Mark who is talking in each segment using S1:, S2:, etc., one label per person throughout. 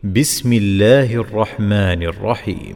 S1: بسم الله الرحمن الرحيم.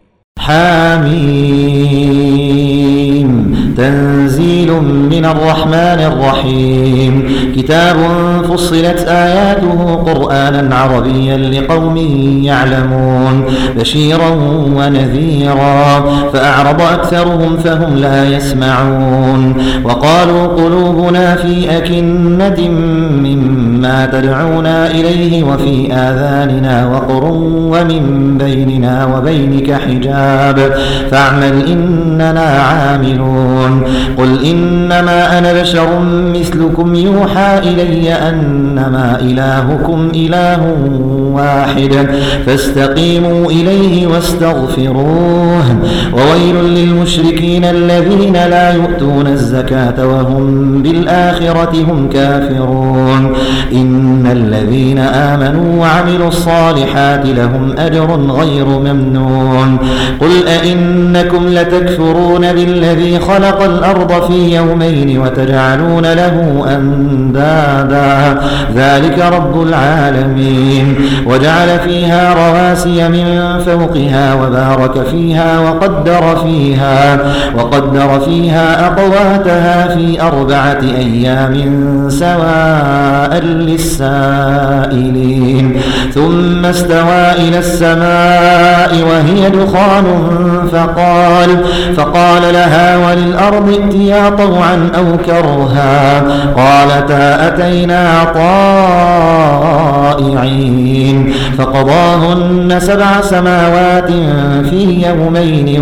S2: حميم تنزيل من الرحمن الرحيم. كتاب فصلت آياته قرآنا عربيا لقوم يعلمون بشيرا ونذيرا فأعرض أكثرهم فهم لا يسمعون. وقالوا قلوبنا في أكنة مما تدعونا إليه وفي آذاننا وقر ومن بيننا وبينك حجاب فاعمل إننا عاملون. قل إنما أنا بشر مثلكم يوحى إلي أنما إلهكم إله واحد فاستقيموا إليه واستغفروه. وويل للمشركين الذين لا يؤتون الزكاة وهم بالآخرة هم كافرون. إن الذين آمنوا وعملوا الصالحات لهم أجر غير ممنون. قل أئنكم لتكفرون بالذي خلق الأرض في يومين وتجعلون له أندادا ذلك رب العالمين. وجعل فيها رواسي من فوقها وبارك فيها وقدر فيها أقواتها في 4 أيام سواء للسائلين. ثم استوى إلى السماء وهي دخان فقال لها وللأرض ائتيا طوعا أو كرها قالتا أتينا طائعين. فقضاهن 7 سماوات في يومين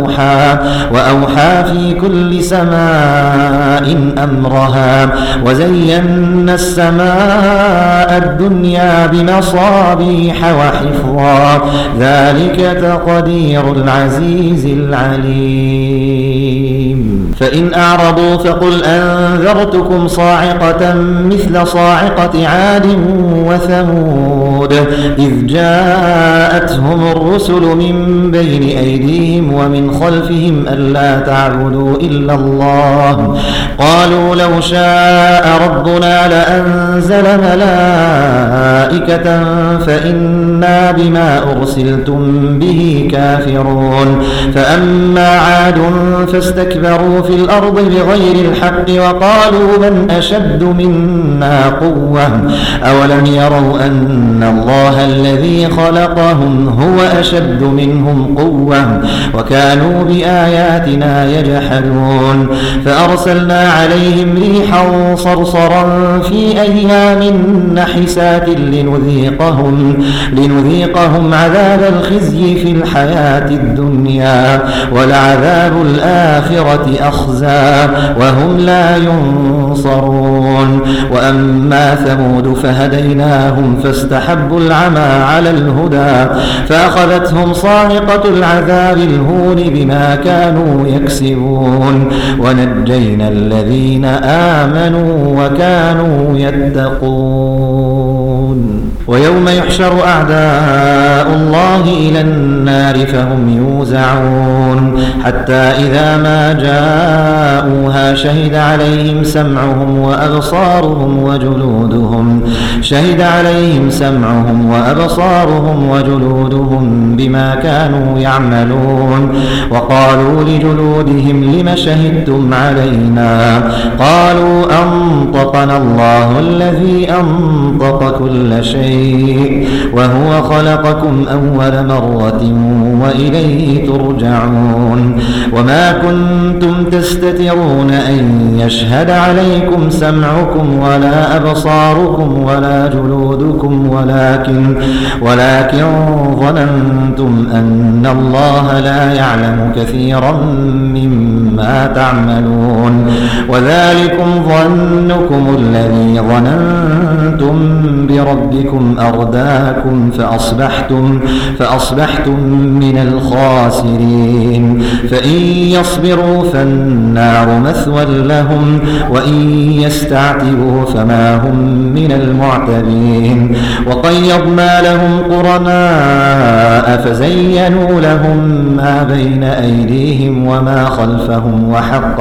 S2: وأوحى في كل سماء أمرها وزينا السماء الدنيا بمصابيح وحفظا ذلك تقدير العزيز العليم. فإن أعرضوا فقل أنذرتكم صاعقة مثل صاعقة عاد وثمود إذ جاءتهم الرسل من بين أيديهم ومن خلفهم ألا تعبدوا إلا الله قالوا لو شاء ربنا لأنزل ملائكة فإنا بما أرسلتم به كافرون. فأما عاد فاستكبروا في الأرض بغير الحق وقالوا من أشد منا قوة أولم يروا أن الله الذي خلقهم هو أشد منهم قوة وكانوا بآياتنا يجحدون. فأرسلنا عليهم ريحا صرصرا في أيام نحسات لنذيقهم عذاب الخزي في الحياة الدنيا ولعذاب الآخرة أخزى وهم لا ينصرون. وأما ثمود فهديناهم فاستحبوا العمى على الهدى فأخذتهم صاعقة العذاب الهون بما كانوا يكسبون. ونجينا الذين آمنوا وكانوا يتقون. ويوم يحشر أعداء الله إلى النار فهم يوزعون حتى إذا ما جاءوها شهد عليهم سمعهم وأبصارهم بما كانوا يعملون. وقالوا لجلودهم لم شهدتم علينا قالوا أنطقنا الله الذي أنطق كل شيء وهو خلقكم أول مرة وإليه ترجعون. وما كنتم تستترون أن يشهد عليكم سمعكم ولا أبصاركم ولا جلودكم ولكن ظننتم أن الله لا يعلم كثيرا مما تعملون. وذلكم ظنكم الذي ظننتم بربكم أرداكم فأصبحتم من الخاسرين. فإن يصبروا فالنار مثوى لهم وإن يستعتبوا فما هم من المعتبين. وقيضنا لهم قرناء فزينوا لهم ما بين أيديهم وما خلفهم لهم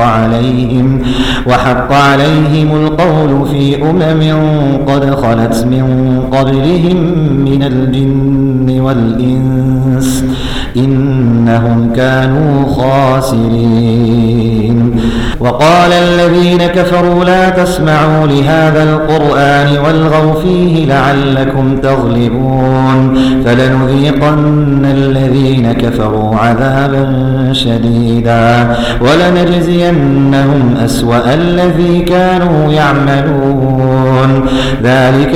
S2: وحق عليهم القول في قد خلت من قبلهم من الجن والإنس إنهم كانوا خاسرين. وقال الذين كفروا لا تسمعوا لهذا القرآن والغوا فيه لعلكم تغلبون فلنذيقن الذين كفروا عذابا شديدا ولنجزينهم أسوأ الذي كانوا يعملون ذلك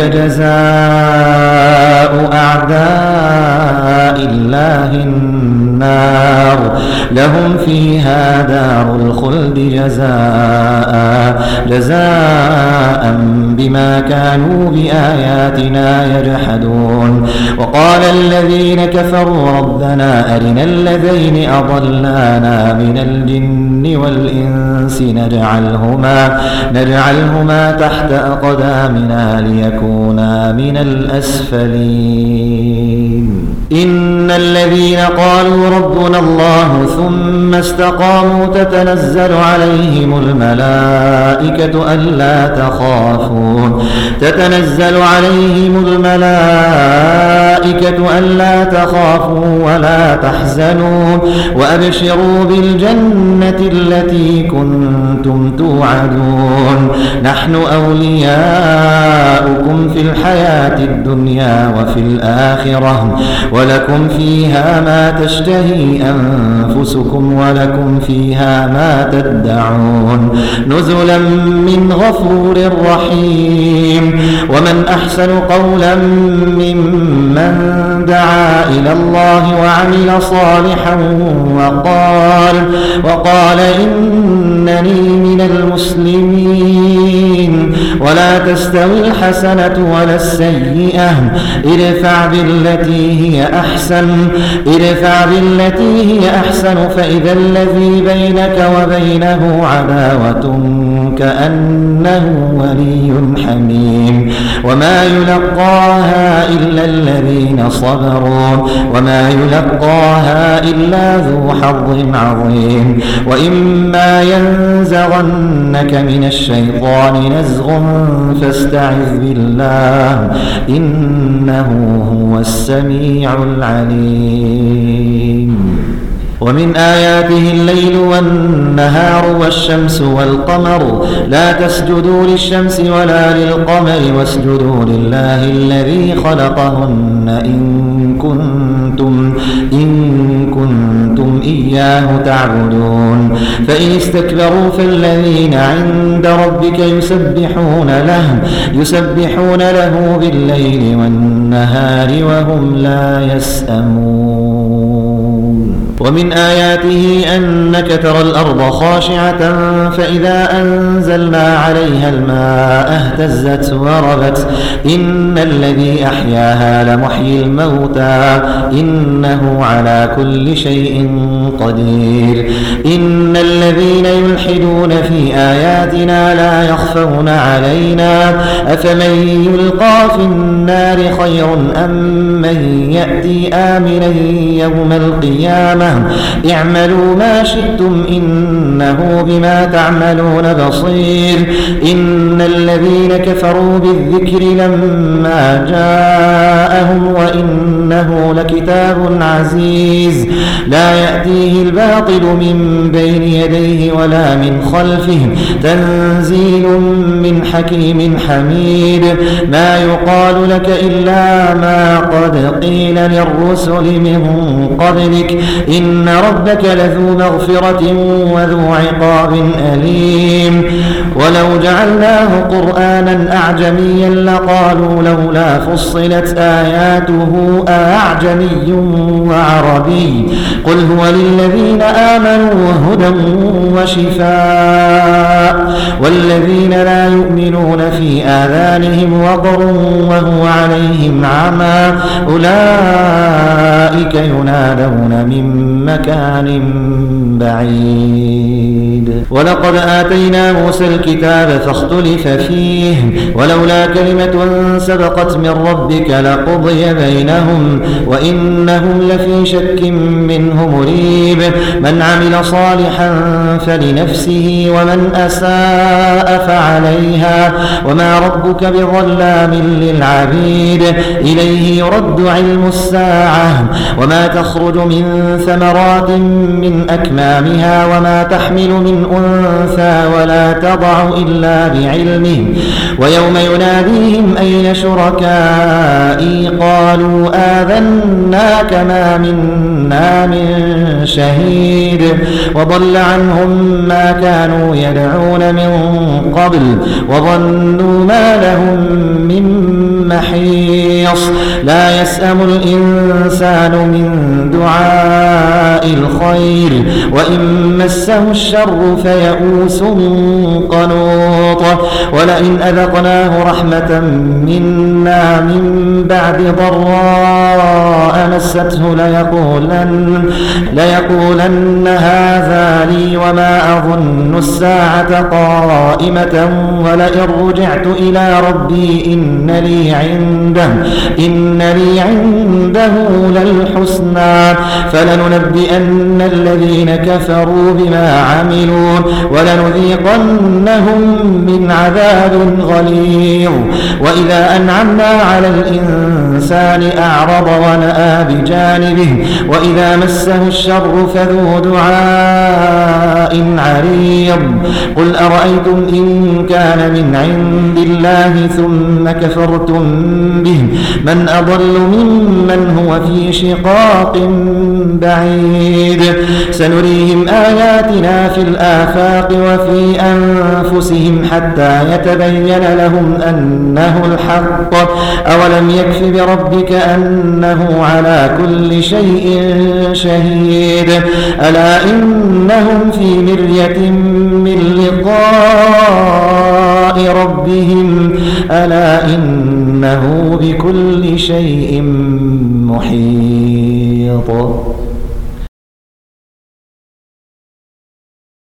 S2: جزاء أعداء الله النار لهم فيها دار الخلد جزاء بما كانوا بآياتنا يجحدون. وقال الذين كفروا ربنا أرنا الذين أضلانا من الجن والإنس نجعلهما تحت أقدامنا ليكونا من الأسفلين. إن الذين قالوا ربنا الله ثم استقاموا تتنزل عليهم الملائكة ألا تخافوا ولا تحزنوا وأبشروا بالجنة التي كنتم توعدون نحن أولياؤكم في الحياة الدنيا وفي الآخرة ولكم فيها ما تشتهي أنفسكم ولكم فيها ما تدعون نزلا من غفور رحيم. ومن أحسن قولا ممن دعا إلى الله وعمل صالحا وقال إنني من المسلمين. ولا تستوي الحسنة ولا السيئة ادفع بالتي هي أحسن فإذا الذي بينك وبينه عداوة كأنه ولي حميم. وما يلقاها إلا الذين صبروا وما يلقاها إلا ذو حظ عظيم. وإما ينزغنك من الشيطان نزغ فاستعذ بالله إنه هو السميع العليم. ومن آياته الليل والنهار والشمس والقمر لا تسجدوا للشمس ولا للقمر واسجدوا لله الذي خلقهن إن كنتم إياه تعبدون. فإن استكبروا فالذين عند ربك يسبحون له بالليل والنهار وهم لا يسأمون. ومن آياته أنك ترى الأرض خاشعة فإذا أنزلنا عليها الماء اهتزت وربت إن الذي أحياها لمحيي الموتى إنه على كل شيء قدير. إن الذين يلحدون في آياتنا لا يخفون علينا أفمن يلقى في النار خير أم من يأتي آمنا يوم القيامة اعملوا ما شئتم إنه بما تعملون بصير. إن الذين كفروا بالذكر لما جاءهم وإنه لكتاب عزيز لا يأتيه الباطل من بين يديه ولا من خلفه تنزيل من حكيم حميد. ما يقال لك إلا ما قد قيل للرسل من قبلك إن ربك لذو مغفرة وذو عقاب أليم. ولو جعلناه قرآنا أعجميا لقالوا لولا فصلت آياته أعجمي وعربي قل هو للذين آمنوا هدى وشفاء والذين لا يؤمنون في آذانهم وقر وهو عليهم عمى أولئك ينادون من مكان بعيد. ولقد آتينا موسى الكتاب فاختلف فيه ولولا كلمة سبقت من ربك لقضي بينهم وإنهم لفي شك منه مريب. من عمل صالحا فلنفسه ومن أساء فعليها وما ربك بظلام للعبيد. إليه يرد علم الساعة وما تخرج من ثمرات من أكمامها وما تحمل من أنثى ولا تضع إلا بعلمه. ويوم يناديهم أين شركائي قالوا آذناك ما منا من شهيد وضل عنهم ما كانوا يدعون من قبل وظنوا ما لهم من محيص. لا يسأم الإنسان من دعاء الخير وإن مسه الشر فيئوس قنوط. ولئن أذقناه رحمة منا من بعد ضراء مسته ليقولن هذا لي وما أظن الساعة قائمة ولئن رجعت إلى ربي إن لي عنده للحسنى فلننبئن الذين كفروا بما عملوا ولنذيقنهم من عذاب غليظ. وإذا أنعمنا على الإنسان أعرض ونأى بجانبه وإذا مسه الشر فذو دعاء عريض. قل أرأيتم إن كان من عند الله ثم كفرتم به من أضل ممن هو في شقاق بعيد. سنريهم آياتنا في الآفاق وفي أنفسهم حتى يتبين لهم أنه الحق. أولم يكف بربك أنه على كل شيء شهيد. ألا إنهم في مرية من لقاء ربهم ألا إنه بكل شيء محيط.